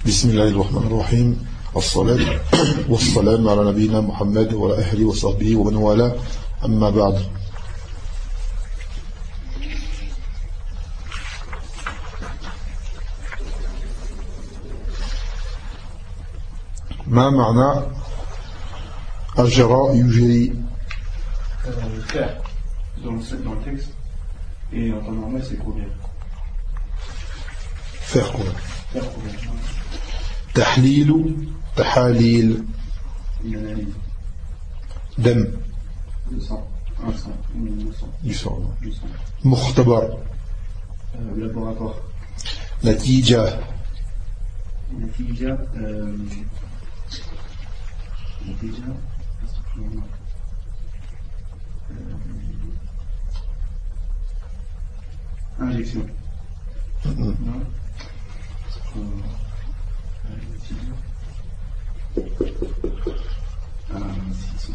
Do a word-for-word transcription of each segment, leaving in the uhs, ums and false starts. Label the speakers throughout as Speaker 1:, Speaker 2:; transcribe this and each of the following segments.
Speaker 1: بسم الله الرحمن الرحيم والصلاة والسلام على نبينا محمد وعلى أهله وصحبه ومن والاه أما بعد. ما معنى أجرى يجري؟
Speaker 2: Faire dans le texte et en temps normal c'est courir.
Speaker 1: Faire quoi?
Speaker 2: Faire courir.
Speaker 1: تحليل تحاليل.
Speaker 2: Une analyse.
Speaker 1: دم.
Speaker 2: Le sang. Un sang. Une sang.
Speaker 1: Du sang.
Speaker 2: Du sang.
Speaker 1: مختبر.
Speaker 2: Euh, laboratoire.
Speaker 1: نتيجة.
Speaker 2: نتيجة. Euh, نتيجة. Euh, injection.
Speaker 1: Mm-hmm.
Speaker 2: Non. Euh, euh, si, si,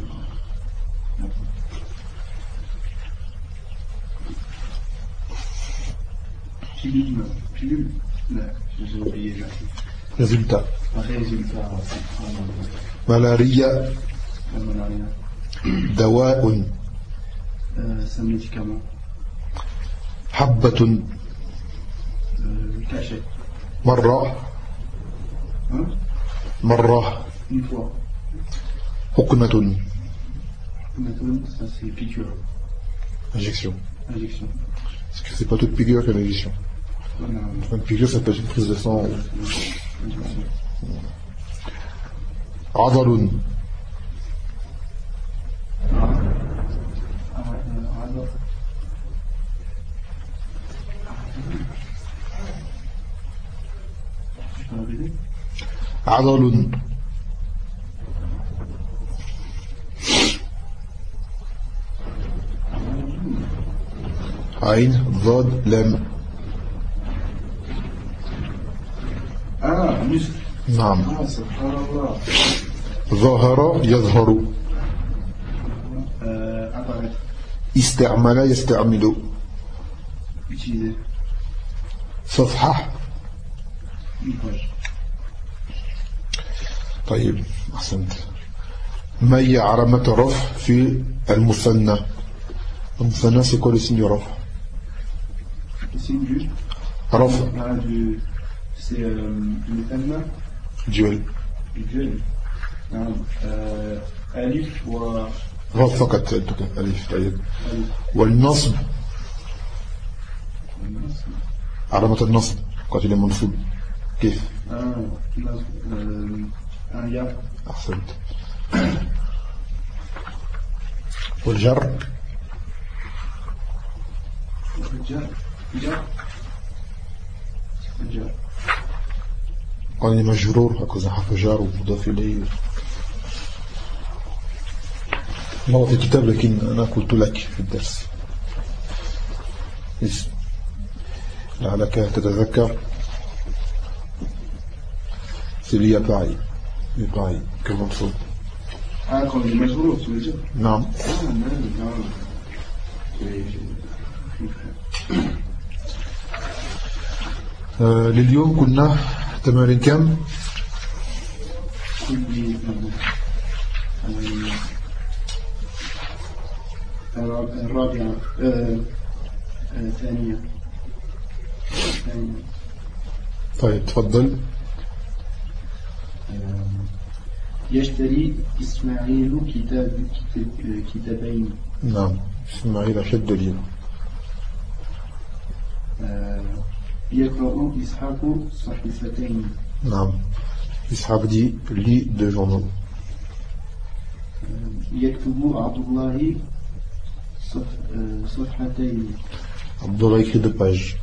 Speaker 2: Pilule. Pilule. Là, j'ai oublié là.
Speaker 1: Résultat.
Speaker 2: Résultat.
Speaker 1: ملاريا.
Speaker 2: La malaria.
Speaker 1: دواء.
Speaker 2: Euh, c'est un médicament.
Speaker 1: حبة.
Speaker 2: Euh, cachet.
Speaker 1: مرة.
Speaker 2: Hein?
Speaker 1: مرة.
Speaker 2: Une fois.
Speaker 1: حقنة.
Speaker 2: Maintenant, ça c'est piqûre.
Speaker 1: Injection.
Speaker 2: Injection.
Speaker 1: Parce que c'est pas toute piqûre qu'une injection.
Speaker 2: Voilà.
Speaker 1: Une piqûre, ça peut être une prise de sang.
Speaker 2: Injection.
Speaker 1: عضل.
Speaker 2: Ah. Ah, euh, alors. Tu peux répéter?
Speaker 1: عضل. عين ضاد لام.
Speaker 2: Ah, muscle.
Speaker 1: نعم.
Speaker 2: Ah, subhanallah.
Speaker 1: ظهر يظهر.
Speaker 2: Euh, apparaître.
Speaker 1: استعمل يستعمل.
Speaker 2: Utiliser.
Speaker 1: صفحة.
Speaker 2: Une page.
Speaker 1: طيب أحسنت. ما هي علامة رفع في المثنى؟ المثنى c'est quoi le signe du رفع؟
Speaker 2: Le signe du.
Speaker 1: رفع.
Speaker 2: Ah, du. C'est euh, le thalma.
Speaker 1: duel.
Speaker 2: Du duel. Non. Euh, alif ou.
Speaker 1: رفع فقط ألف. طيب.
Speaker 2: Alif.
Speaker 1: والنصب. علامة النصب quand il est منصوب كيف؟
Speaker 2: Ah, euh, un ya.
Speaker 1: أحسنت. والجر.
Speaker 2: Ja. Ja. Ja.
Speaker 1: quand il est مجرور هكذا حرف جار ومضاف إليه. ما في الكتاب لكن أنا قلت لك في الدرس لعلك تتذكر. c'est lié à pareil. Mais pareil que منصوب.
Speaker 2: Ah, quand il est majeur, tu veux dire?
Speaker 1: نعم.
Speaker 2: Ah, non, non. J'ai.
Speaker 1: آه لليوم كنا تمارين كم؟
Speaker 2: كل الرابعة ثانية.
Speaker 1: طيب تفضل.
Speaker 2: يشتري إسماعيل كتاب كتابين.
Speaker 1: نعم. إسماعيل أشد لي.
Speaker 2: يقرأ إسحاق صحيفتين.
Speaker 1: نعم. إسحاق دي لي deux journaux.
Speaker 2: يكتب عبد الله صفحتين.
Speaker 1: عبد الله écrit deux pages.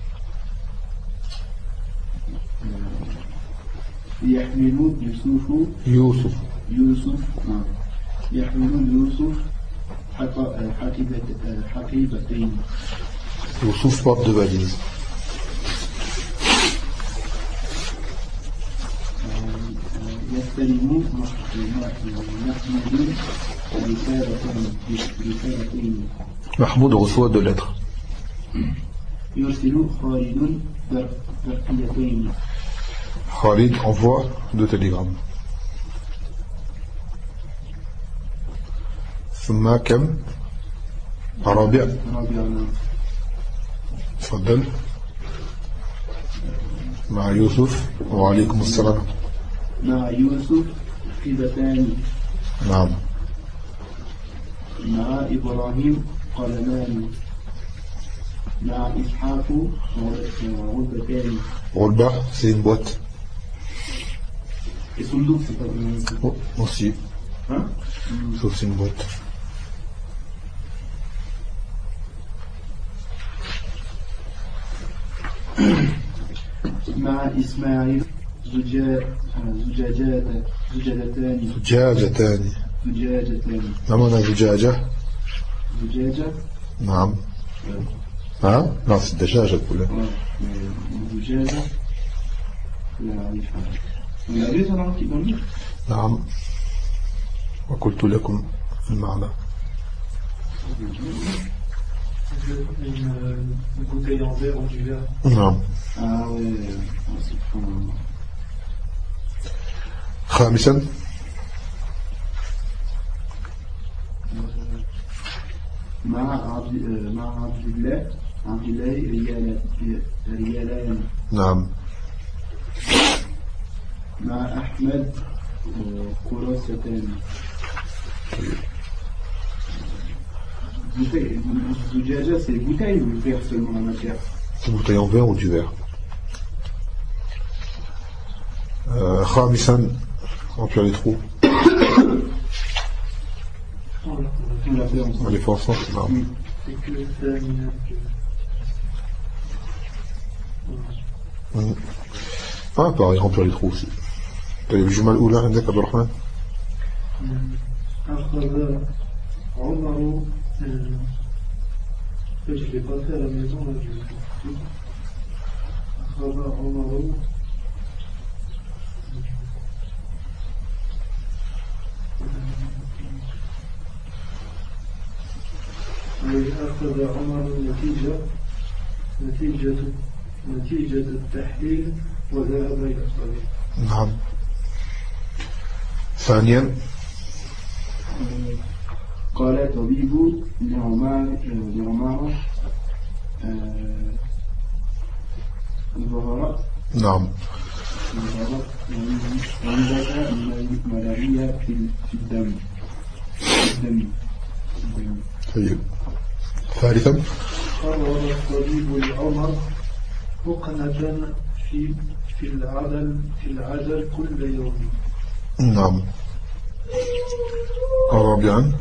Speaker 2: يحمل يوسف
Speaker 1: يوسف.
Speaker 2: يوسف نعم. يحمل يوسف حقيبتين.
Speaker 1: يوسف porte de valise.
Speaker 2: يستلم محمود رسالتين.
Speaker 1: Mahmoud reçoit deux lettres.
Speaker 2: يرسل خالد برقيتين.
Speaker 1: Khalid envoie deux télégrammes. ثم كم رابع تفضل مع يوسف وعليكم السلام.
Speaker 2: مع يوسف خيبتان.
Speaker 1: نعم.
Speaker 2: مع إبراهيم قلمان. مع إسحاق غلبتان.
Speaker 1: غلبة c'est une boîte.
Speaker 2: Et Sundouk c'est pas une
Speaker 1: oh, aussi.
Speaker 2: Hein?
Speaker 1: Sauf c'est une boîte.
Speaker 2: مع إسماعيل زجاجات زجاجتان.
Speaker 1: زجاجتان.
Speaker 2: زجاجتان.
Speaker 1: ما معنى زجاجة؟
Speaker 2: زجاجة.
Speaker 1: نعم. ها؟ لا c'est الدجاجة كلها.
Speaker 2: زجاجة لا أعرفها.
Speaker 1: نعم. وقلت لكم المعنى.
Speaker 2: Une bouteille en verre ou du verre.
Speaker 1: نعم.
Speaker 2: Ah ouais.
Speaker 1: خامسا
Speaker 2: مع عبد مع عبد الله عبد الله ريال ريالان.
Speaker 1: نعم.
Speaker 2: مع أحمد كراستان. Zoujaja, c'est bouteille ou verre seulement la matière?
Speaker 1: C'est bouteille en verre ou du verre. euh, خامسا remplir les trous.
Speaker 2: On l'a fait ensemble.
Speaker 1: On les fait ensemble. نعم.
Speaker 2: C'est que
Speaker 1: ah pareil, remplir les trous aussi. طيب الجملة الأولى عندك عبد الرحمن.
Speaker 2: أخذ عمر. Je ne l'ai pas fait à la maison, là, je vais أخذ عمر أخذ عمر نتيجة نتيجة نتيجة التحليل وذهب إلى الصلاة.
Speaker 1: نعم. ثانيا
Speaker 2: قال طبيب لعمار لعمار ظهر.
Speaker 1: نعم.
Speaker 2: عندك ملاريا في الدم. الدم.
Speaker 1: طيب. ثالثا
Speaker 2: قرر الطبيب لعمر حقنة في في العدل في العدل كل يوم.
Speaker 1: نعم. رابعا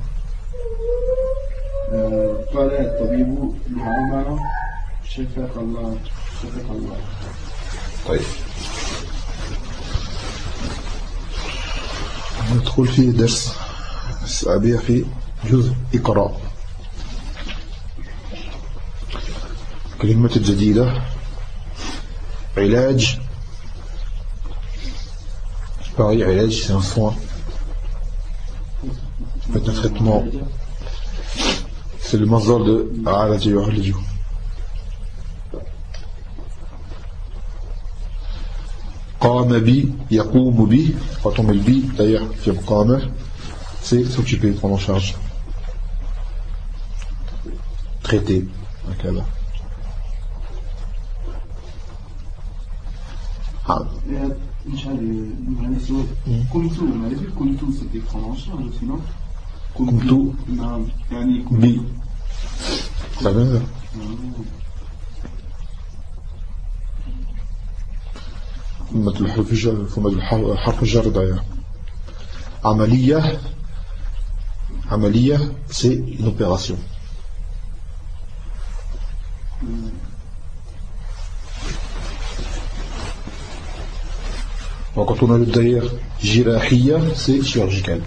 Speaker 2: قال الطبيب لعمر شفاك الله شفاك الله.
Speaker 1: طيب ندخل في درس السابع في جزء اقرأ. كلمة الجديدة علاج. pareil, علاج c'est un soin, c'est un traitement, c'est le mazal de عالج يعالج. قام بي يقوم بي. quand on met le bi d'ailleurs في قام c'est s'occuper, prendre en charge, traiter هكذا. ah.
Speaker 2: Kuntu, on avait vu Kuntu, c'était prendre en charge aussi, non?
Speaker 1: Kuntu.
Speaker 2: Non,
Speaker 1: bi. Ça vient ça. مثل الحرف الجر ثم حرف الجر d'ailleurs. عملية. عملية c'est une opération. Donc, quand on a le d'ailleurs jirahiyya, c'est chirurgical.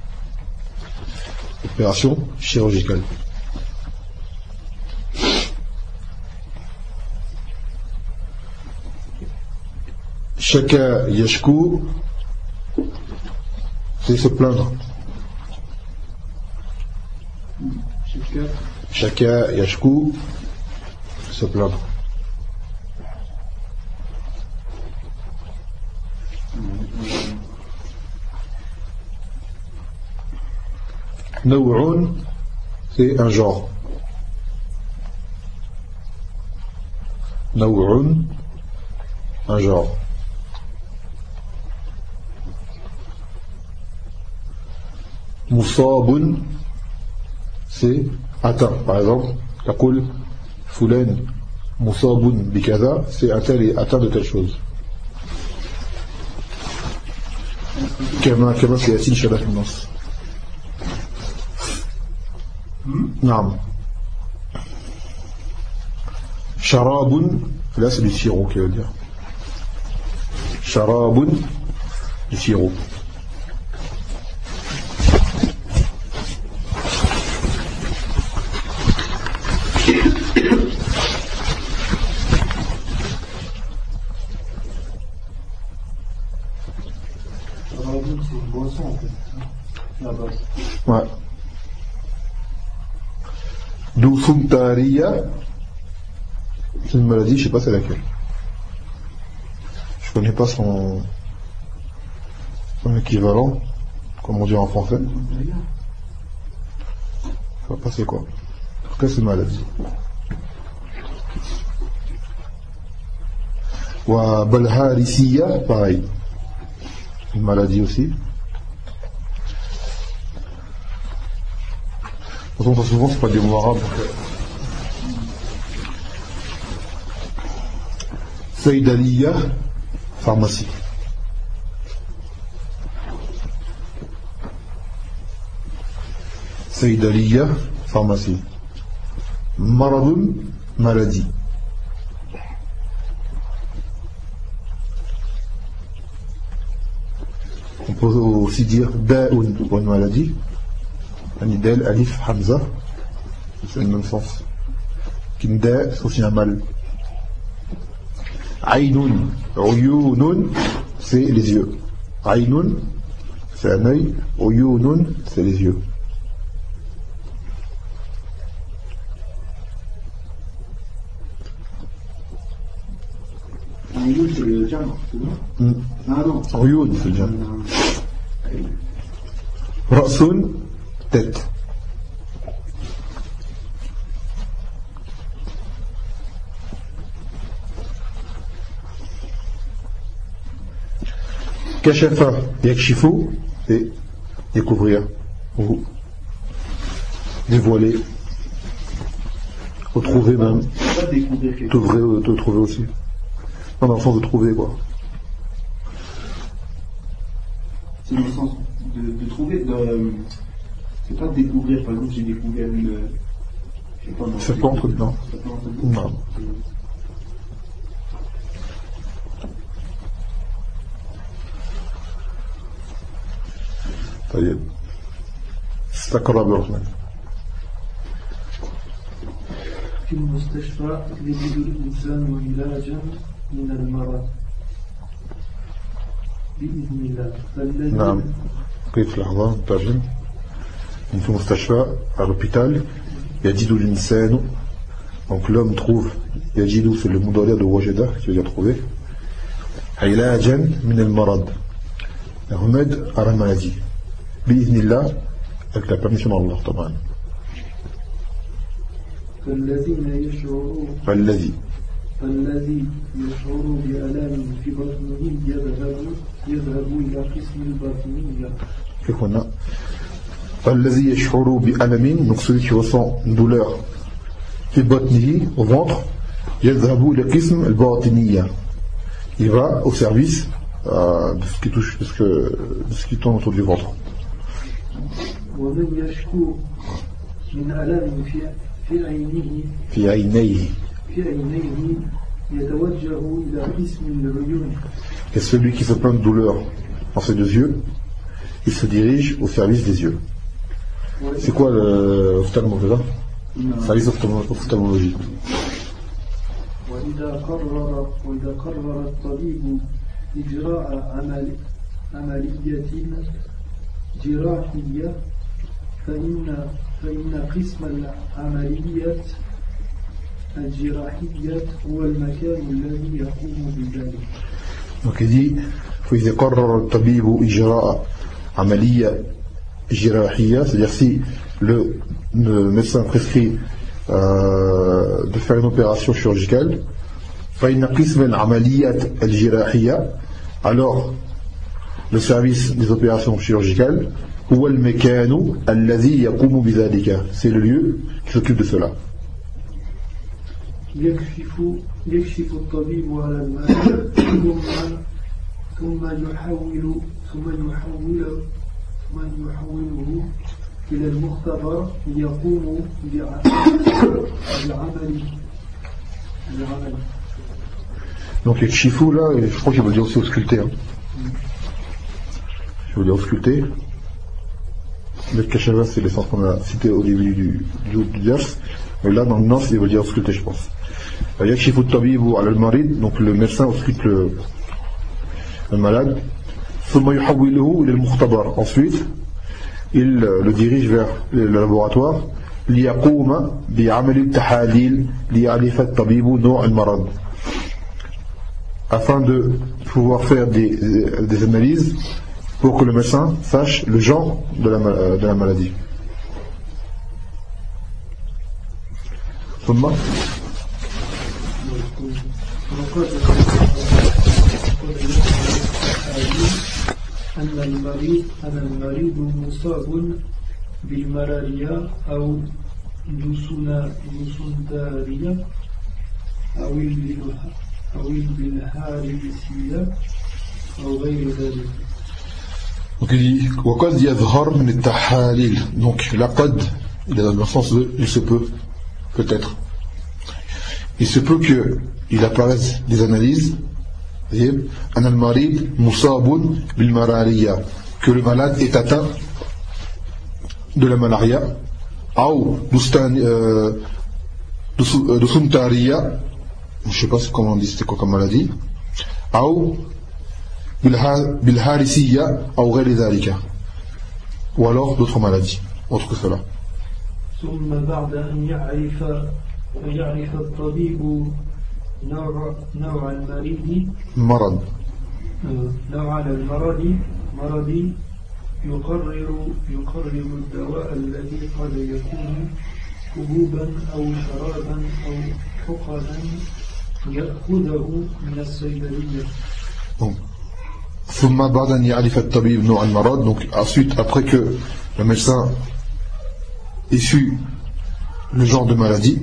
Speaker 1: Opération chirurgicale. Shaka yashku, c'est se plaindre. Shaka yashku, se plaindre. Naw'un, c'est un genre. Naw'un, un genre. Musabun, c'est atteint. Par exemple, taqul fulan musabun bikaza, c'est un tel est atteint de telle chose. كما كما سيأتي إن شاء الله في النص. نعم. شراب, là c'est du sirop qui veut dire. شراب, du sirop. Ouais. Doufoumtaria, c'est une maladie, je sais pas c'est laquelle. Je connais pas son, son équivalent, comme on dit en français. Je sais pas c'est quoi. En tout cas c'est une maladie. Wa Balharisiya, pareil. Une maladie aussi. De toute façon, souvent, c'est pas des mots arabes. Saïdaliya, pharmacie. Saïdaliya, pharmacie. Maradun, maladie. On peut aussi dire da'un pour une maladie. Del, alif, hamza, c'est le même sens. Kinda, c'est aussi un mal. Aïnoun, uyunun, c'est les yeux. Aïnoun, c'est un œil. Uyunun, c'est les yeux.
Speaker 2: Uyun, c'est le jam, c'est bon? Ah non.
Speaker 1: Uyun, c'est le jam. Ra'sun, tête. Kashafa, yakshifu, c'est découvrir ou dévoiler, retrouver même. Te, te trouver aussi. Non, dans le sens de trouver quoi.
Speaker 2: C'est dans le sens de, de trouver, de, c'est pas de découvrir, par exemple j'ai découvert une... Je sais pas, non.
Speaker 1: C'est pas entre dedans. Non. طيب استقرأ برحمن
Speaker 2: في المستشفى يجد الإنسان علاجا من المرض بإذن الله.
Speaker 1: نعم كيف لحظة نترجم. في المستشفى à l'hôpital يجد الإنسان, donc l'homme trouve, يجد c'est le mudari de wajada qui veut dire trouver, علاجا من المرض, un remède à la maladie. بإذن الله, avec la permission d'Allah طبعا.
Speaker 2: فالذين يشعرون
Speaker 1: فالذي
Speaker 2: فالذي يشعر بألام في بطنه يذهب يذهب إلى قسم الباطنية.
Speaker 1: كيف قلنا فالذي يشعر بألم, donc celui qui ressent une douleur في بطنه, au ventre, يذهب إلى قسم الباطنية, il va au service euh, de ce qui touche, de ce, que, de ce qui tourne autour du ventre.
Speaker 2: ومن يشكو من ألم في في عينه
Speaker 1: في عينيه
Speaker 2: في عينيه يتوجه إلى قسم العيون.
Speaker 1: Et celui qui se plaint de douleur dans ses deux yeux, il se dirige au service des yeux. C'est quoi l'ophtalmologie? Service ophtalmologie.
Speaker 2: وإذا قرر وإذا قرر الطبيب إجراء عمل عملية جراحية فإن فإن قسم العمليات الجراحية هو المكان الذي يقوم بذلك.
Speaker 1: Donc il dit فإذا قرر الطبيب إجراء عملية jirahiyya, c'est-à-dire si le, le médecin prescrit euh, de faire une opération chirurgicale, فإن قسم العمليات الجراحية, alors le service des opérations chirurgicales, هو المكان الذي يقوم بذلك, c'est le lieu qui s'occupe de cela.
Speaker 3: يكشف يكشف الطبيب على المريض ثم ثم يحول ثم يحول ثم يحوله إلى المختبر ليقوم بعمل بعمل.
Speaker 1: Donc les chifou là, je crois qu'il veut dire aussi ausculter. Hein. Je veux dire ausculter. Le kashava, c'est l'essence qu'on a cité au début du, du, du ders. Mais là, dans le nas, il veut dire ausculter, je pense. Yakshifu tabibu ala al-marid, donc le médecin ausculte le, le malade. Thumma yuhawwiluhu ila al-mukhtabar. Ensuite, il le dirige vers le laboratoire. Liyaquma bi'amali al-tahalil liya'rifa al-tabibu naw' al-marad. Afin de pouvoir faire des, des analyses pour que le médecin sache le genre de la, de la maladie. ثم
Speaker 3: أن المريض أن المريض مصاب بالملاريا أو ديسنتريا أو أو بالهارسية أو غير ذلك.
Speaker 1: Donc il dit وقد يظهر من التحاليل, donc la qad, il est dans le sens de il se peut, peut-être. Il se peut qu'il apparaisse des analyses, voyez, أن المريض مصاب بالملاريا, que le malade est atteint de la malaria, أو ديسنتريا, je ne sais pas comment on dit c'était quoi comme maladie, أو بالهارسية أو غير ذلك, ou alors d'autres maladies autres que cela.
Speaker 3: ثم بعد أن يعرف يعرف الطبيب نوع نوع المريض
Speaker 1: مرض
Speaker 3: نوع المرض مرض يقرر يقرر الدواء الذي قد يكون حبوبا أو شرابا أو حقنا يأخذه من الصيدلية.
Speaker 1: ثم بعد أن يعرف الطبيب نوع المرض, donc ensuite après que le médecin ait su le genre de maladie,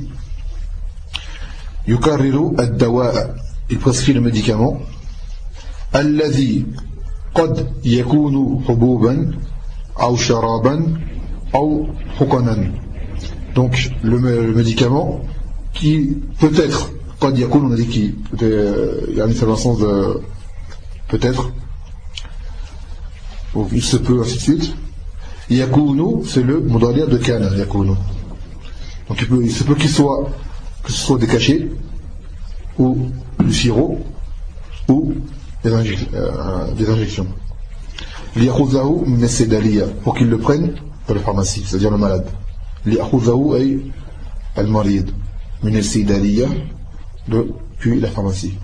Speaker 1: يقرر الدواء, il prescrit le médicament, الذي قد يكون حبوبا أو شرابا أو حقنا, donc le, le médicament qui peut-être قد يكون, on a dit qu'il y a une dans le sens de peut-être, donc il se peut, ainsi de suite. Yakunu, c'est le modalier de kana, yakunu. Donc il, peut, il se peut qu'il soit, que ce soit des cachets, ou du sirop, ou des, injec euh, des injections. Liyakhouzahu min as-saydaliya, pour qu'il le prenne dans la pharmacie, c'est-à-dire le malade. Liyakhouzahu ay al-marid, min as-saydaliya, puis la pharmacie.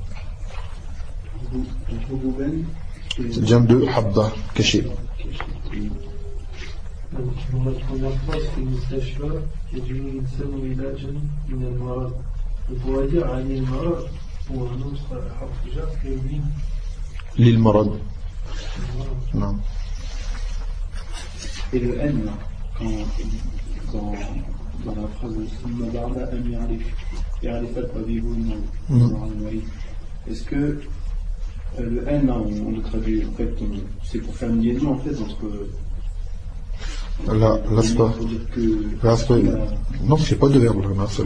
Speaker 1: C'est bien de habba, caché.
Speaker 3: Dans la première phrase, c'est Moustachfa, يجب الإنسان علاجا من المرض. On pourrait dire عن المرض ou un autre حرف جر كيومين.
Speaker 1: للمرض. Non.
Speaker 2: Et le N, là, quand, quand, dans la phrase de ثم بعد أن يعرف يعرف الطبيب نوع المريض, est-ce que Euh, le N, là, on, on le traduit, en fait, on, c'est pour faire une liaison, en fait, entre...
Speaker 1: Là, là, c'est pas...
Speaker 2: Que,
Speaker 1: là, c'est pas... La... Non, c'est pas de verbe, là, un seul.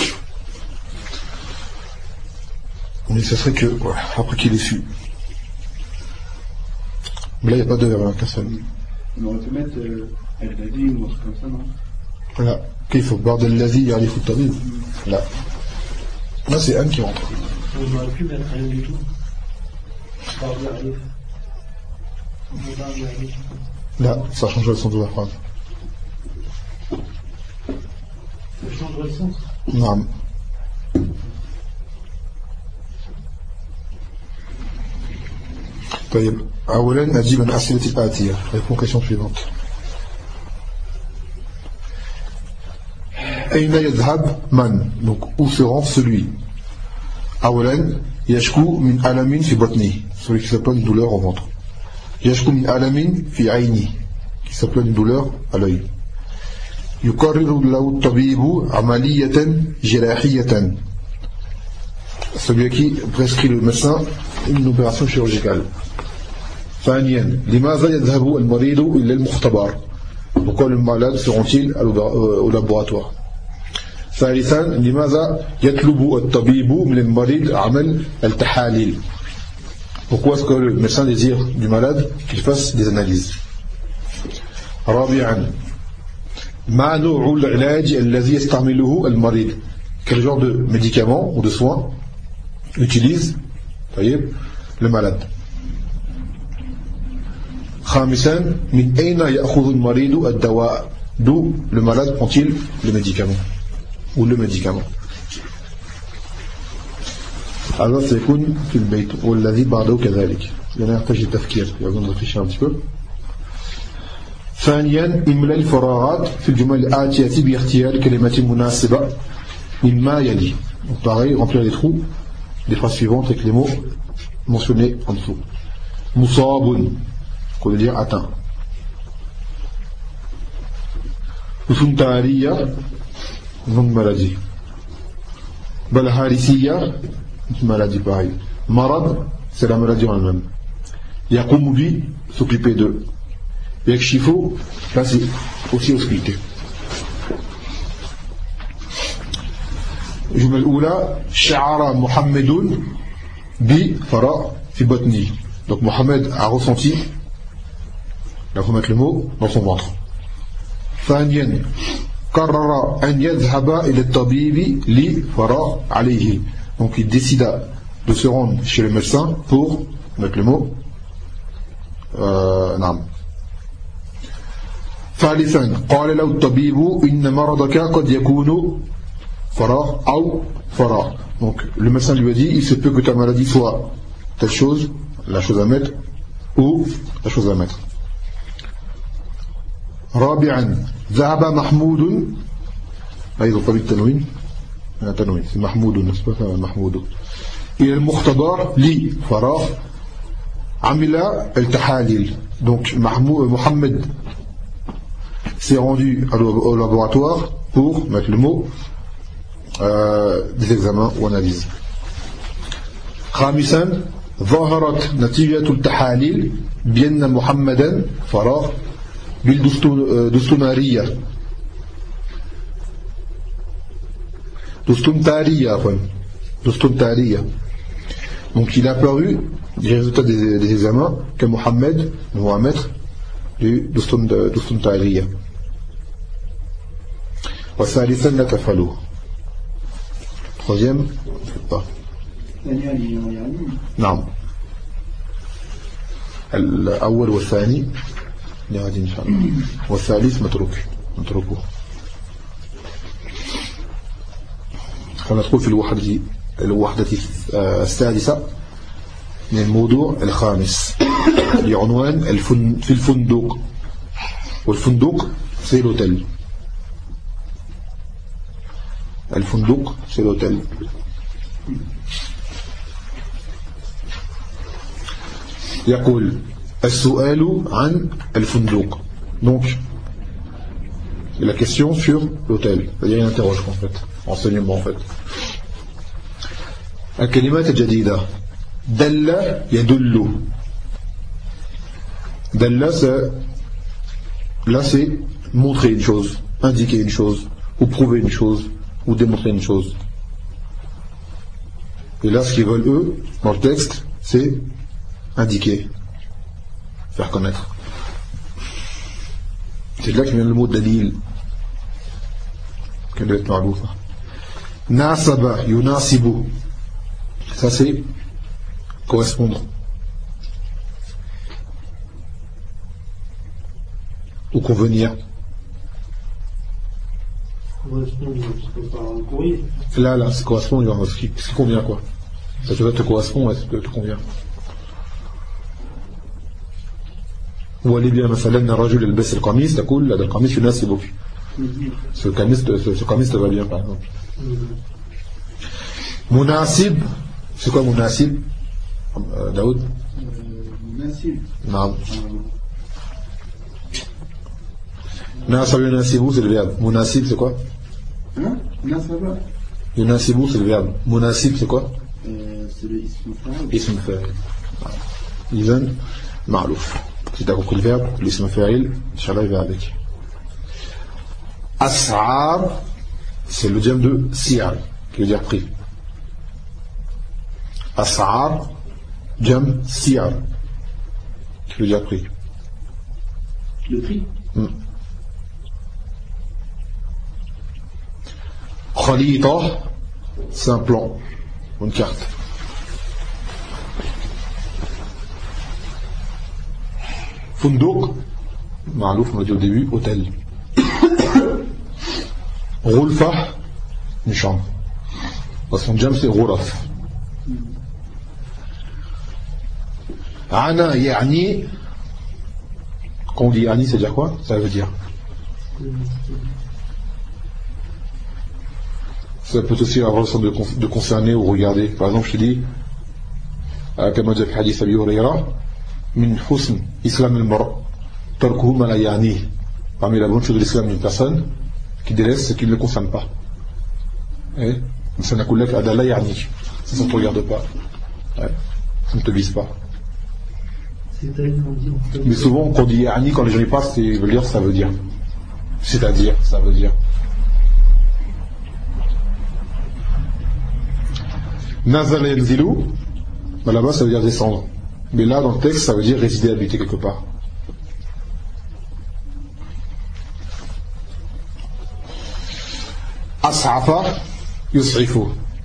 Speaker 1: Mais ce serait que, ouais, après qu'il est su. Mais là, il n'y a pas de verbe, qu'un seul.
Speaker 2: On aurait pu mettre euh, El-Ladi ou un truc comme ça, non?
Speaker 1: Là, qu'il faut barre de l'Asie, il y a les foutabis. Là. Là, c'est N qui rentre.
Speaker 3: On aurait pu mettre rien du tout.
Speaker 1: Là, ça change le sens de la phrase.
Speaker 3: Ça change le sens?
Speaker 1: Non. طيب أولا أجيب عن أسئلة الآتية. Réponds aux questions suivantes. أين يذهب من. Donc où se rend celui. أولا يشكو من ألم في بطنه, celui qui se plaint d'une douleur au ventre. يشكو من ألم في عينه, qui se plaint d'une douleur à l'œil. يقرر له الطبيب عملية جراحية, celui à qui prescrit le médecin une opération chirurgicale. ثانيا لماذا يذهب المريض إلى المختبر, pourquoi le malade se rend-il au laboratoire. ثالثا لماذا يطلب الطبيب من المريض عمل التحاليل, pourquoi est-ce que le médecin désire du malade qu'il fasse des analyses. رابعا ما نوع العلاج الذي يستعمله المريض, quel genre de médicament ou de soins utilise le malade. خامسا من أين يأخذ المريض الدواء, d'où le malade prend-il le médicament ou le médicament. هذا سيكون في البيت والذي بعده كذلك, لأنه يحتاج التفكير, يظن نفكر un petit peu. ثانيا إملاء الفراغات في الجمل الآتية باختيار كلمة مناسبة مما يلي. Donc pareil, remplir les trous des phrases suivantes avec les mots mentionnés en dessous. مصاب, qu'on veut dire atteint. Usuntariya, nom de maladie. Balharisiya, maladie pareil. Marad, c'est la maladie en elle-même. Yakoumubi, s'occuper d'eux. Yakshifo, là c'est aussi hospité. الجملة الأولى شعر محمد بفراغ في بطنه. Donc Mohamed a ressenti, il faut mettre le mot dans son ventre. ثانيا قرر أن يذهب إلى الطبيب لفراغ عليه. Donc il décida de se rendre chez le médecin pour mettre le mot euh, نعم. ثالثا قال له الطبيب إن مرضك قد يكون فراغ أو فراغ. Donc le médecin lui a dit il se peut que ta maladie soit telle chose, la chose à mettre, ou la chose à mettre. رابعا ذهب محمود, là ils n'ont pas mis de tanwin, un tanwin, c'est محمود, n'est-ce pas, محمود. إلى المختبر لي فراغ عمل التحاليل. Donc Mohamed s'est rendu au laboratoire pour mettre le mot euh, des examens ou analyses. خامسا ظهرت نتيجة التحاليل بأن محمدا فراغ بالدستونارية دستونتارية دستونتارية. Donc il a apparu les résultats des, des examens que Mohamed nous va mettre du دستونتارية. وثالثا لا تفعلوه. Troisième, pas. نعم. الأول والثاني نعادي إن شاء الله, والثالث متروك متروكه. فندخل في الوحدة الوحدة السادسة من الموضوع الخامس لعنوان الفن في الفندق. والفندق c'est l'hôtel. الفندق c'est l'hôtel. يقول السؤال عن الفندق. Donc la question sur l'hôtel, c'est-à-dire il interroge en fait, enseignement en fait. الكلمات الجديدة دل يدل. دل c'est là c'est montrer une chose, indiquer une chose, ou prouver une chose, ou démontrer une chose. Et là ce qu'ils veulent eux dans le texte c'est indiquer, faire connaître. C'est de là que vient le mot dalil, qui doit être marbouf. Nasaba, yunasibu, ça c'est correspondre ou convenir. Là, là, c'est correspondre, ce qui, ce qui convient quoi. Ça te, te correspond, ça te, te convient. Ou aller bien مثلا الرجل يلبس القميص تقول هذا القميص يناسبك. Ce camiste, ce, ce camiste va bien, par exemple. Munasib, c'est quoi Munasib, euh, Daoud?
Speaker 2: Munasib.
Speaker 1: Non. Nasab yunasibu, c'est le verbe. Munasib, c'est quoi?
Speaker 2: Hein? Nasaba.
Speaker 1: Yunasibu, c'est le verbe. Munasib, c'est quoi?
Speaker 2: Euh, c'est le ism fa'il.
Speaker 1: Ism fa'il. Izan, ma'louf. Si tu as compris le verbe, l'ism fa'il, Inch'Allah, il va avec. As'ar, c'est le diam de si'ar, qui veut dire prix. As'ar, diam si'ar, qui veut dire prix.
Speaker 2: Le prix.
Speaker 1: Hmm. Khalita, c'est un plan, une carte. Fundouk, ma'louf, on l'a dit au début, hôtel. Ghulfa, une chambre. Parce que son jam c'est Ghuraf. Ana ya'ni, quand on dit ya'ni, c'est dire quoi? Ça veut dire. Ça peut aussi avoir le sens de, de concerner ou regarder. Par exemple, je te dis, comme on dit le hadith Abi Hurayra, min husn islam al-mar, tarkuhu ma la ya'ni. Parmi la bonne chose de l'islam d'une personne, qui délaisse ce qui ne le concerne pas. Et ça n'a qu'à adala ya'ni. Ça ne te regarde pas. Ouais. Ça ne te vise pas. Mais souvent, quand on dit ya'ni, quand les gens y passent, ils veulent dire ça veut dire. C'est-à-dire, ça veut dire. Nazal yanzilu, bah là-bas ça veut dire descendre. Mais là dans le texte ça veut dire résider, habiter quelque part. As'afa yus'ifu,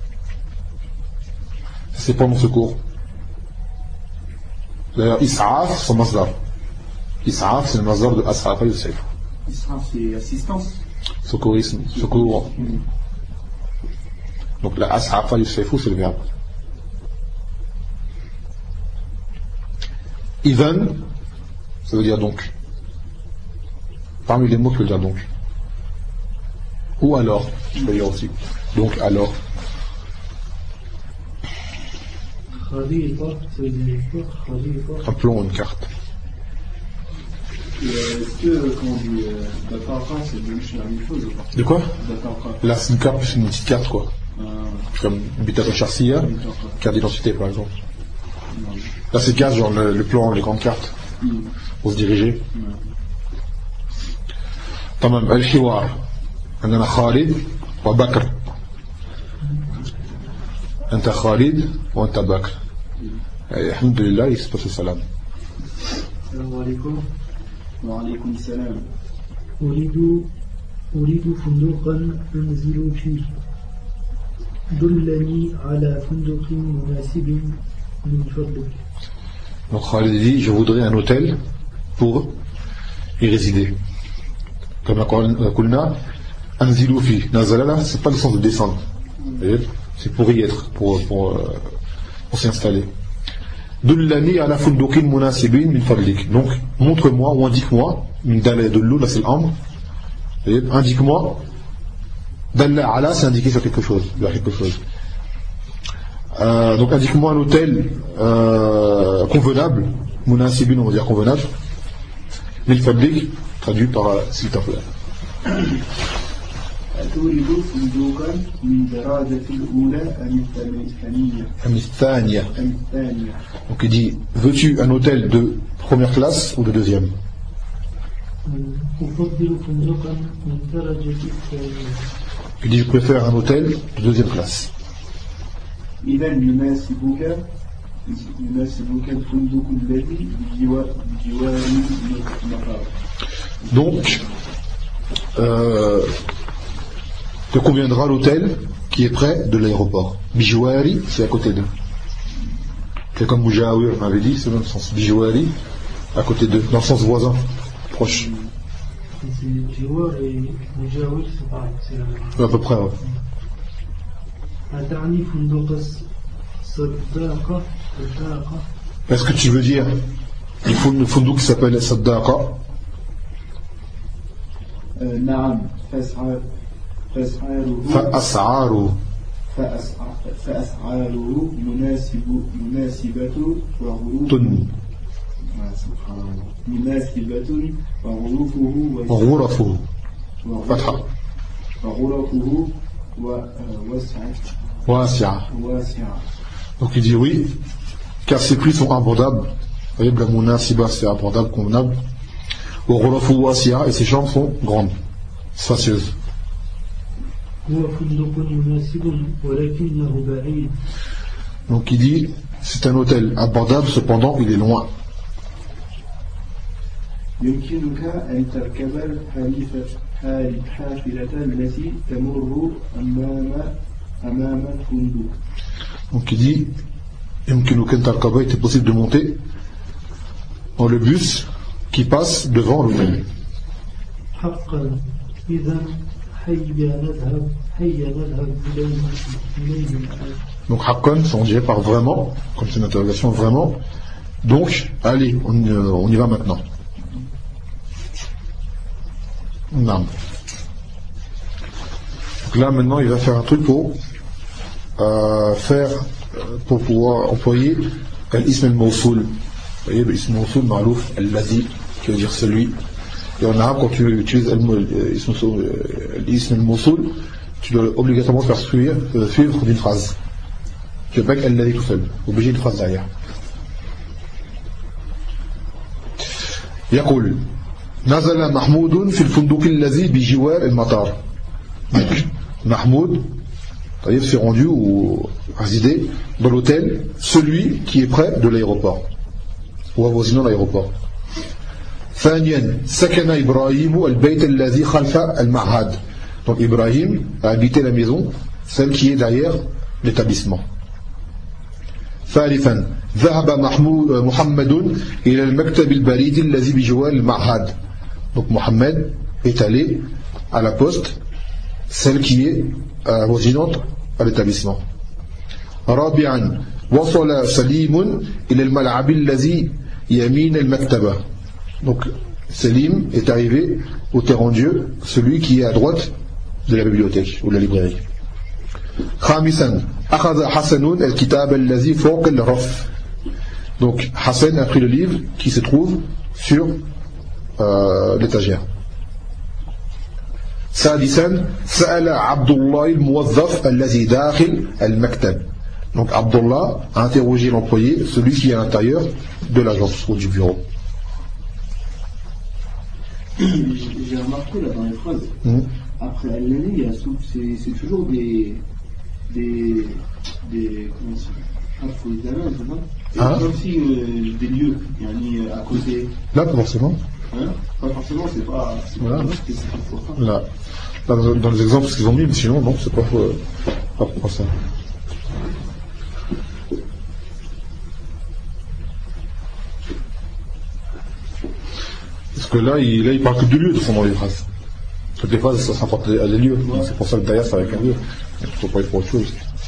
Speaker 1: c'est pas mon secours. D'ailleurs Is'af c'est masdar. Is'af c'est le masdar de As'afa yus'ifu.
Speaker 2: Is'af c'est assistance.
Speaker 1: Secourisme, secours. Mm. Donc la as'afa yus'ifu c'est le verbe. Even, ça veut dire donc. Parmi les mots, je peux dire donc. Ou alors, je peux dire aussi. Donc alors. Un plan, une carte.
Speaker 2: Est-ce que, comment on dit, Dataqa, c'est la même chose ou pas?
Speaker 1: De quoi?
Speaker 2: Dataqa.
Speaker 1: Là, c'est une carte, c'est une petite carte, quoi.
Speaker 2: Ah.
Speaker 1: Comme Bitata Charsia, carte d'identité, par exemple. Là, c'est carte, genre le, le plan, les grandes cartes, mm. pour se diriger. Tamam, al-Hiwar. عندنا خالد وبكر. أنت خالد وأنت بكر. الحمد لله يسبح السلام.
Speaker 3: السلام عليكم.
Speaker 2: وعليكم السلام.
Speaker 3: أريد أريد فندقا أنزل فيه. دلني على فندق مناسب من فضلك.
Speaker 1: Donc Khalid dit, je voudrais un hôtel pour y résider. Comme la Kulna, Anzilu fi. Nazalala, c'est pas le sens de descendre. C'est pour y être, pour, pour, pour s'installer. Dullani ala fundukin munasibin min fadlik. Donc, montre-moi ou indique-moi, min dala dullu, là c'est l'amr. Indique-moi. Dalla ala, c'est indiquer sur quelque chose, vers quelque chose. Euh, donc indique-moi un hôtel euh, convenable, munasibin on va dire convenable, min fadlik, traduit par euh, s'il te plaît.
Speaker 2: تريد فندقا من درجة الأولى أم الثانية؟
Speaker 1: أم الثانية.
Speaker 2: أم الثانية.
Speaker 1: Donc il dit, veux-tu un hôtel de première classe ou de deuxième?
Speaker 3: أفضل فندقا من درجة الثانية.
Speaker 1: Il dit, je préfère un hôtel de deuxième classe.
Speaker 2: إذا يناسبك يناسبك الفندق الذي بجوار المطار.
Speaker 1: Donc euh, te conviendra l'hôtel qui est près de l'aéroport. Bijouari, c'est à côté d'eux. C'est comme Moujawir m'avait dit, c'est dans le sens. Bijouari, à côté d'eux, dans le sens voisin, proche.
Speaker 3: C'est Bijouar et Moujawir, c'est pareil. C'est la même.
Speaker 1: À peu près, ouais. Est-ce que tu veux dire il faut une fundouk qui s'appelle Saddaqa?
Speaker 2: نعم فأسعار فأسعاره
Speaker 1: فأسعاره
Speaker 2: فأسعاره مناسب مناسبة وغروف
Speaker 1: تن
Speaker 2: مناسبة وغروفه
Speaker 1: غرفه فتحة
Speaker 2: وغرفه واسعة
Speaker 1: واسعة.
Speaker 2: واسعة.
Speaker 1: Donc il dit oui, car ces prix sont abordables. Vous voyez, la munasiba c'est abordable, convenable. Au ghurafu wasi'a, et ces chambres sont grandes, spacieuses. Donc il dit c'est un hôtel abordable, cependant il est loin.
Speaker 2: يمكنك أن تركب الحافلة التي تمر أمام أمام الفندق.
Speaker 1: Donc il dit يمكنك أن تركب, il est possible de monter dans le bus qui passe devant l'hôtel.
Speaker 3: حقا إذا هيا نذهب هيا نذهب إليه.
Speaker 1: Donc Hakkon, on dirait par vraiment, comme c'est une interrogation vraiment. Donc, allez, on, euh, on y va maintenant. Non. Donc là maintenant, il va faire un truc pour euh, faire, pour pouvoir employer l'ism al-mawsoul. Vous voyez, l'ism al-mawsoul, ma'louf, al-ladhi, qui veut dire celui. Et en arabe, quand tu utilises l'ism al-mawsoul, tu dois obligatoirement faire suivre, euh, suivre d'une phrase. Tu ne veux pas qu'elle l'a dit tout seul. Obligé une phrase derrière. يقول نزل محمود في الفندق الذي بجوار المطار. Mahmoud s'est rendu ou résidé dans l'hôtel, celui qui est près de l'aéroport ou avoisinant l'aéroport. ثانيا سكن إبراهيم البيت الذي خلف المعهد. Donc Ibrahim a habité la maison, celle qui est derrière l'établissement. ثالثا ذهب محمود محمد إلى المكتب البريد الذي بجوار المعهد. Donc Mohammed est allé à la poste, celle qui est avoisinante à l'établissement. رابعا وصل سليم إلى الملعب الذي يمين المكتبة. Donc Salim est arrivé au terrain de Dieu, celui qui est à droite de la bibliothèque ou de la librairie. خامسا أخذ حسن الكتاب الذي فوق الرف. Donc Hassan a pris le livre qui se trouve sur euh, l'étagère. سادسا سأل عبد الله الموظف الذي داخل المكتب. Donc Abdullah a interrogé l'employé, celui qui est à l'intérieur de l'agence ou du bureau.
Speaker 2: J'ai remarqué là dans les phrases, mmh. Après Al-Lani, c'est, c'est toujours des des des comment ça s'appelle, ah. Comme si euh, des lieux, yani, à côté.
Speaker 1: Là, pas forcément.
Speaker 2: Hein? Pas forcément, c'est pas. C'est
Speaker 1: voilà.
Speaker 2: Pas spécifique pour ça.
Speaker 1: Là. Là, dans, dans les exemples qu'ils ont mis, mais sinon, non, c'est pas, euh, pas pour ça. Parce que là, il, là, il parle que de lieux de fond dans les phrases. Toutes les phrases, ça s'importe à des lieux. Ouais. C'est pour ça que derrière, c'est avec un lieu. Il ne faut pas y pour autre chose.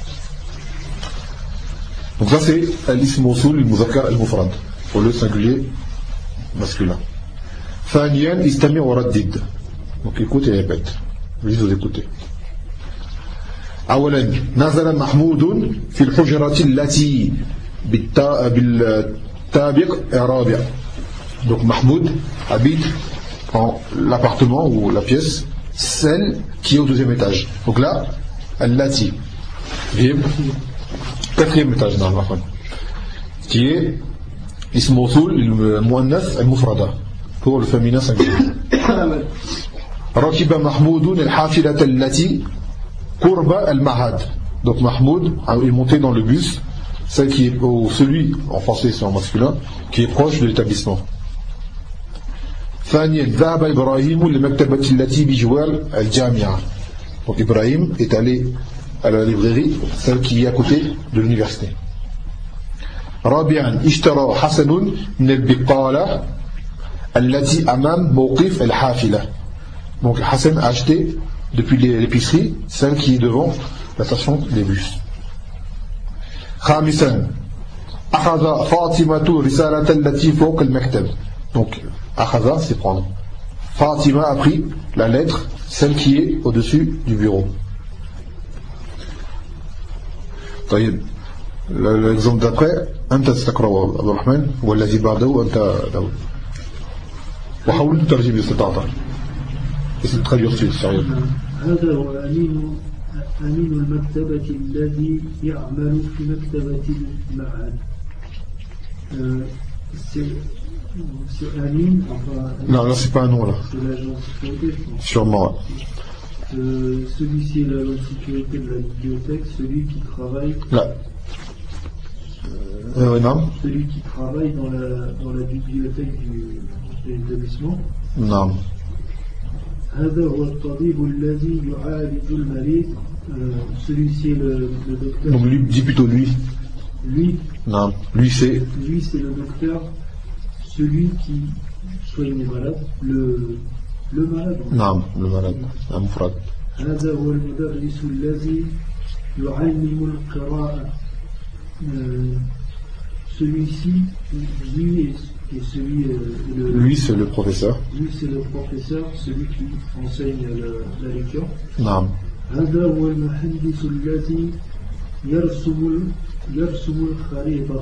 Speaker 1: Donc ça, c'est al-ism mawsoul al-muzakkar al-mufrad, pour le singulier masculin. Thaniyan istami' wa raddid. Donc écoute et répète. Juste vous écoutez. أولا نزل محمود في الحجرة التي بالطابق الرابع. Donc Mahmoud habite dans l'appartement ou la pièce, celle qui est au deuxième étage. Donc là, al-lati, quatrième étage dans le qui est ism mawsoul al-muannath al-mufrada, pour le féminin singulier. ركب محمود الحافلة التي قرب المعهد. Donc Mahmoud est monté dans le bus, celle qui est, ou celui, en français c'est en masculin, qui est proche de l'établissement. ثانيا ذهب إبراهيم للمكتبة التي بجوار الجامعة. Donc Ibrahim est allé à la librairie, celle qui est à côté de l'université. رابعا اشترى حسن من البقالة التي أمام موقف الحافلة. Donc Hassan a acheté depuis l'épicerie celle qui est devant la station des bus. خامسا أخذ فاطمة رسالة التي فوق المكتب. Donc أخذ c'est prendre. Fatima a pris la lettre, celle qui est au-dessus du bureau. طيب l'exemple d'après أنت تقرأ أبو الرحمن والذي بعده أنت داود وحاول تترجم باستطاعتك اسم traduire sur sérieux.
Speaker 3: هذا هو أمين أمين المكتبة الذي يعمل في مكتبة المعهد. C'est Amin, enfin,
Speaker 1: non, là c'est pas un nom là.
Speaker 3: C'est l'agent de sécurité, je pense.
Speaker 1: Sûrement.
Speaker 3: Euh, celui-ci est l'agent de sécurité de la bibliothèque, celui qui travaille.
Speaker 1: Là. Euh, non.
Speaker 3: Celui qui travaille dans la, dans la bibliothèque du, de l'établissement.
Speaker 1: Non.
Speaker 3: هذا هو الطبيب الذي يعالج المريض. Celui-ci est le, le docteur.
Speaker 1: Donc lui, dis plutôt lui.
Speaker 3: Lui.
Speaker 1: Non. Lui c'est.
Speaker 3: Lui c'est le docteur. Celui qui soigne les malades, le, le malade.
Speaker 1: Non, le malade, un mufrad.
Speaker 3: هذا هو المدرس الذي يعلم القراءة. Celui-ci, lui est, est celui. Le,
Speaker 1: lui c'est le professeur.
Speaker 3: Lui c'est le professeur, celui qui enseigne le, la lecture.
Speaker 1: Non.
Speaker 3: هذا هو المهندس الذي يرسم يرسم الخريطة.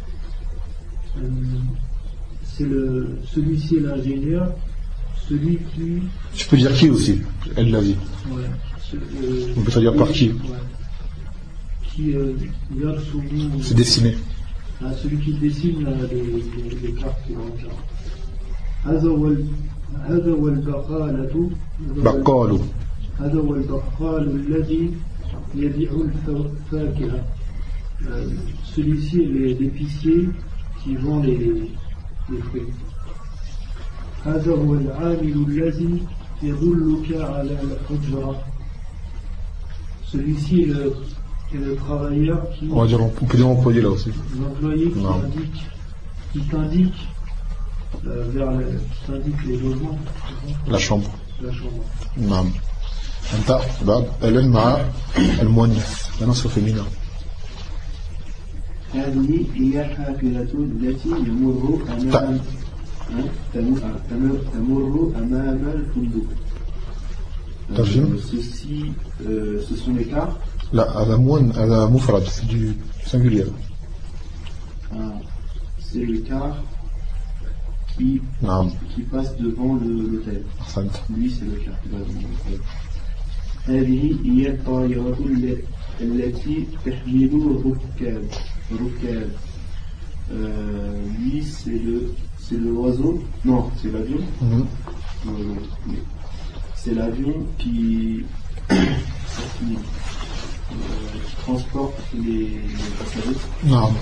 Speaker 3: C'est le, celui-ci est l'ingénieur, celui qui...
Speaker 1: Tu peux dire qui aussi, elle l'a dit.
Speaker 3: Ouais. Ce, euh,
Speaker 1: on peut pas dire par qui.
Speaker 3: Ouais. Qui euh,
Speaker 1: c'est dessiné.
Speaker 3: Ah, celui qui dessine euh, les, les, les cartes qui vont faire. هذا هو هذا هو البقالة
Speaker 1: بقال
Speaker 3: هذا هو البقال الذي يبيع الفاكهة. Celui-ci est l'épicier qui vend les, les fruits. هذا هو العامل الذي يدلك على الحجرة. Celui-ci est le, est le travailleur qui...
Speaker 1: On va dire, on peut dire employé là aussi.
Speaker 3: L'employé qui t'indique, qui t'indique euh, vers le, qui t'indique les logements.
Speaker 1: La chambre.
Speaker 3: La chambre.
Speaker 1: Non. أنت بعد الآن مع المؤنث نصف فيمينا.
Speaker 2: هذه هي الحافلة التي يمر أمام تمر أمام الفندق.
Speaker 1: ترجم.
Speaker 2: Ceci, euh, ce sont les cars.
Speaker 1: لا هذا مون هذا مفرد c'est du singulier.
Speaker 2: Ah, c'est le car qui
Speaker 1: نعم.
Speaker 2: qui passe devant l'hôtel.
Speaker 1: أحسنت.
Speaker 2: Lui c'est le car qui va devant l'hôtel. هذه هي الطائرة التي تحمل الركاب. الركاب. Euh, lui c'est le c'est le oiseau. Non, c'est l'avion.
Speaker 1: Mm-hmm.
Speaker 2: Euh, c'est l'avion qui, qui euh, transporte les, les passagers.
Speaker 1: نعم.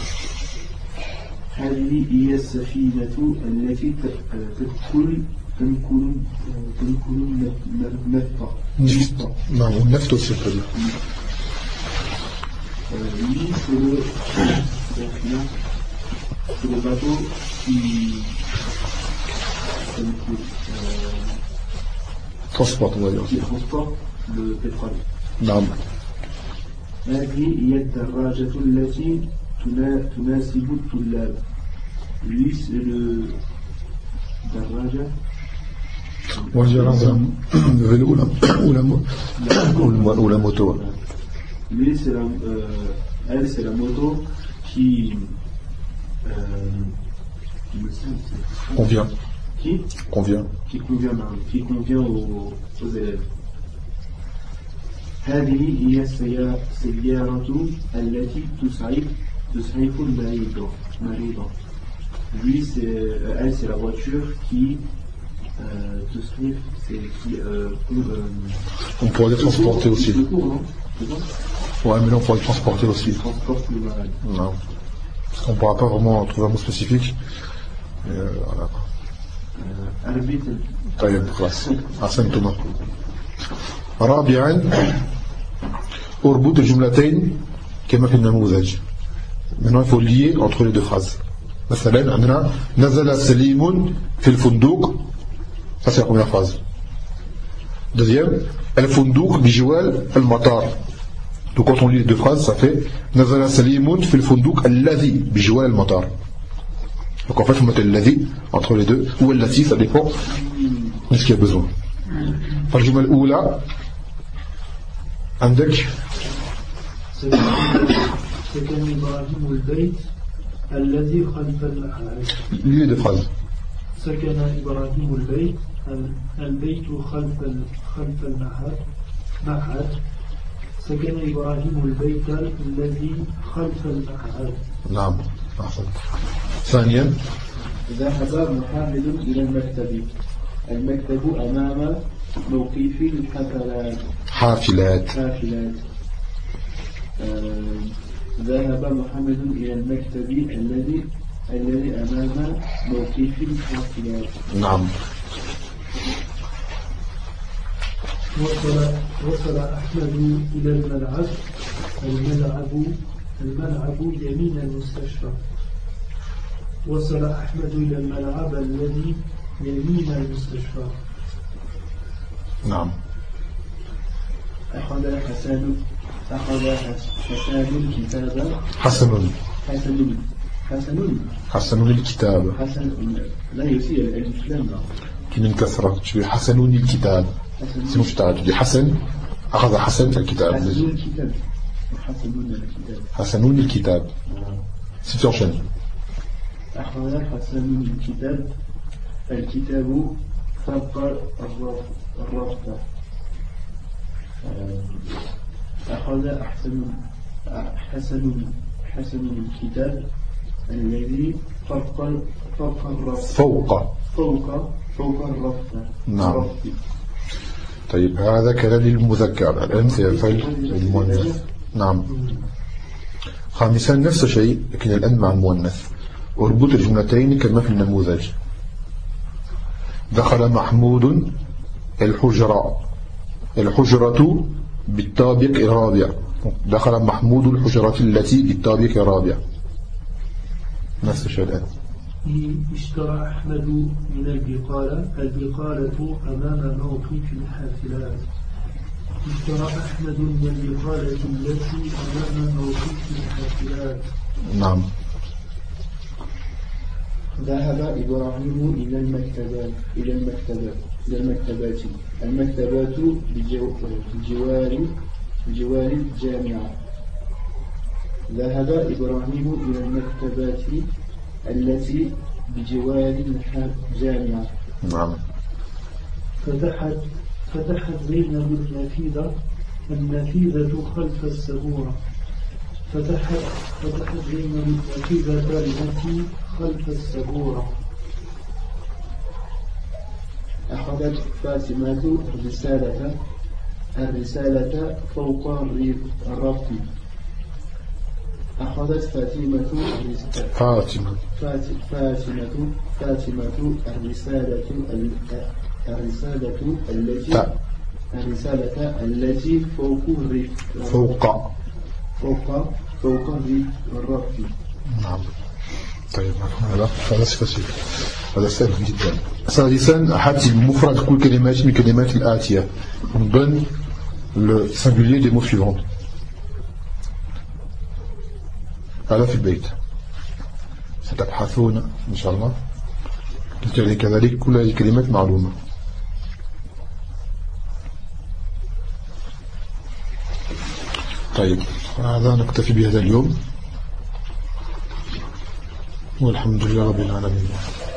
Speaker 2: هذه هي السفينة التي تدخل تنقل تنقل النفط.
Speaker 1: نفط. نعم النفط aussi on peut dire.
Speaker 2: Lui c'est le c'est le bateau qui euh,
Speaker 1: transporte on va dire.
Speaker 2: qui transporte le pétrole.
Speaker 1: نعم.
Speaker 2: هذه هي الدراجة التي تناسب الطلاب. Lui c'est le دراجة.
Speaker 1: On va dire le vélo ou la, ou la, ou la, ou la moto.
Speaker 2: Lui c'est la, euh, elle c'est la moto qui euh, qui me semble,
Speaker 1: convient.
Speaker 2: Qui
Speaker 1: convient.
Speaker 2: Qui convient, qui convient aux, aux élèves. هذه هي السيارة التي تسعف تسعف المريض. مريض. Lui c'est elle c'est la voiture qui euh, تسعف c'est qui euh, euh,
Speaker 1: on pourrait les transporter aussi.
Speaker 2: Secours, non?
Speaker 1: Ouais, mais là on pourrait les transporter aussi.
Speaker 2: Transporte le malade.
Speaker 1: Non. Parce qu'on ne pourra pas vraiment trouver un mot spécifique. Euh, voilà.
Speaker 2: البيت.
Speaker 1: طيب خلاص. أحسنتما. رابعا اربط الجملتين كما في النموذج. Maintenant il faut lier entre les deux phrases. مثلا عندنا نزل سليم في الفندق. Ça c'est la première phrase. Deuxième, الفندق بجوار المطار. Donc quand on lit les deux phrases, ça fait نزل سليم في الفندق الذي بجوار المطار. Donc en fait, il faut mettre الذي entre les deux, ou التي, ça dépend Qu'est-ce qu'il y a besoin? الجملة الأولى عندك
Speaker 3: سكن إبراهيم البيت الذي خلف المعهد.
Speaker 1: lieu de phrase.
Speaker 3: سكن إبراهيم البيت البيت خلف خلف المعهد معهد. سكن إبراهيم البيت الذي خلف المعهد.
Speaker 1: نعم أحسنت. ثانيا
Speaker 2: ذهب محمد إلى المكتب. المكتب أمام موقف الحافلات.
Speaker 1: حافلات
Speaker 2: حافلات. آه ذهب محمد إلى المكتب الذي الذي أمام موقف الحافلات.
Speaker 1: نعم.
Speaker 3: وصل وصل أحمد إلى الملعب. الملعب الملعب يمين المستشفى. وصل أحمد إلى الملعب الذي يمين المستشفى.
Speaker 1: نعم.
Speaker 2: أخذ حسن أخذ حسن الكتاب.
Speaker 1: حسن
Speaker 2: حسن حسن
Speaker 1: حسن الكتاب.
Speaker 2: حسن لا يسير الإسلام.
Speaker 1: من كثرة شوي حسن الكتاب. سمو تعال حسن أخذ حسن الكتاب.
Speaker 2: حسن الكتاب. حسن الكتاب.
Speaker 1: حسن الكتاب. سيتوشن.
Speaker 2: أخذ حسن الكتاب. الكتاب فوق الرف. أخذ أحسن حسن حسن الكتاب الذي فوق فوق الرف.
Speaker 1: فوق
Speaker 2: فوق فوق الرف.
Speaker 1: نعم. طيب هذا كلام للمذكر. الآن سيفعل المؤنث. نعم. خامسا نفس الشيء لكن الآن مع المؤنث. اربط الجملتين كما في النموذج. دخل محمود الحجرة. الحجرة بالطابق الرابع. دخل محمود الحجرة التي بالطابق الرابع. نفس الشيء الآن.
Speaker 3: اشترى أحمد من البقالة. البقالة أمام موقف الحافلات. اشترى أحمد من البقالة التي أمام موقف الحافلات.
Speaker 1: نعم.
Speaker 2: ذهب إبراهيم إلى المكتبات إلى المكتبات إلى المكتبات. المكتبات بجوار بجوار الجامعة. ذهب إبراهيم إلى المكتبات التي بجوار الجامعة.
Speaker 1: نعم.
Speaker 3: فتحت فتحت زينب النافذة. النافذة خلف السبورة. فتحت فتحت زينب النافذة التي خلف السبورة.
Speaker 2: أخذت فاطمة الرسالة الرسالة فوق الرف. أخذت فاطمة
Speaker 1: فاطمة
Speaker 2: فاطمة فاطمة الرسالة الرسالة التي الرسالة التي فوق الرف.
Speaker 1: فوق
Speaker 2: فوق فوق الرف.
Speaker 1: نعم. طيب هذا هذا سهل. هذا سهل جدا. سادسا أحدث بمفرد كل كلمات من الكلمات الآتية. On donne le singulier des mots suivants. هذا في البيت. ستبحثون إن شاء الله. كذلك كل هذه الكلمات معلومة. طيب هذا نكتفي بهذا اليوم والحمد لله رب العالمين.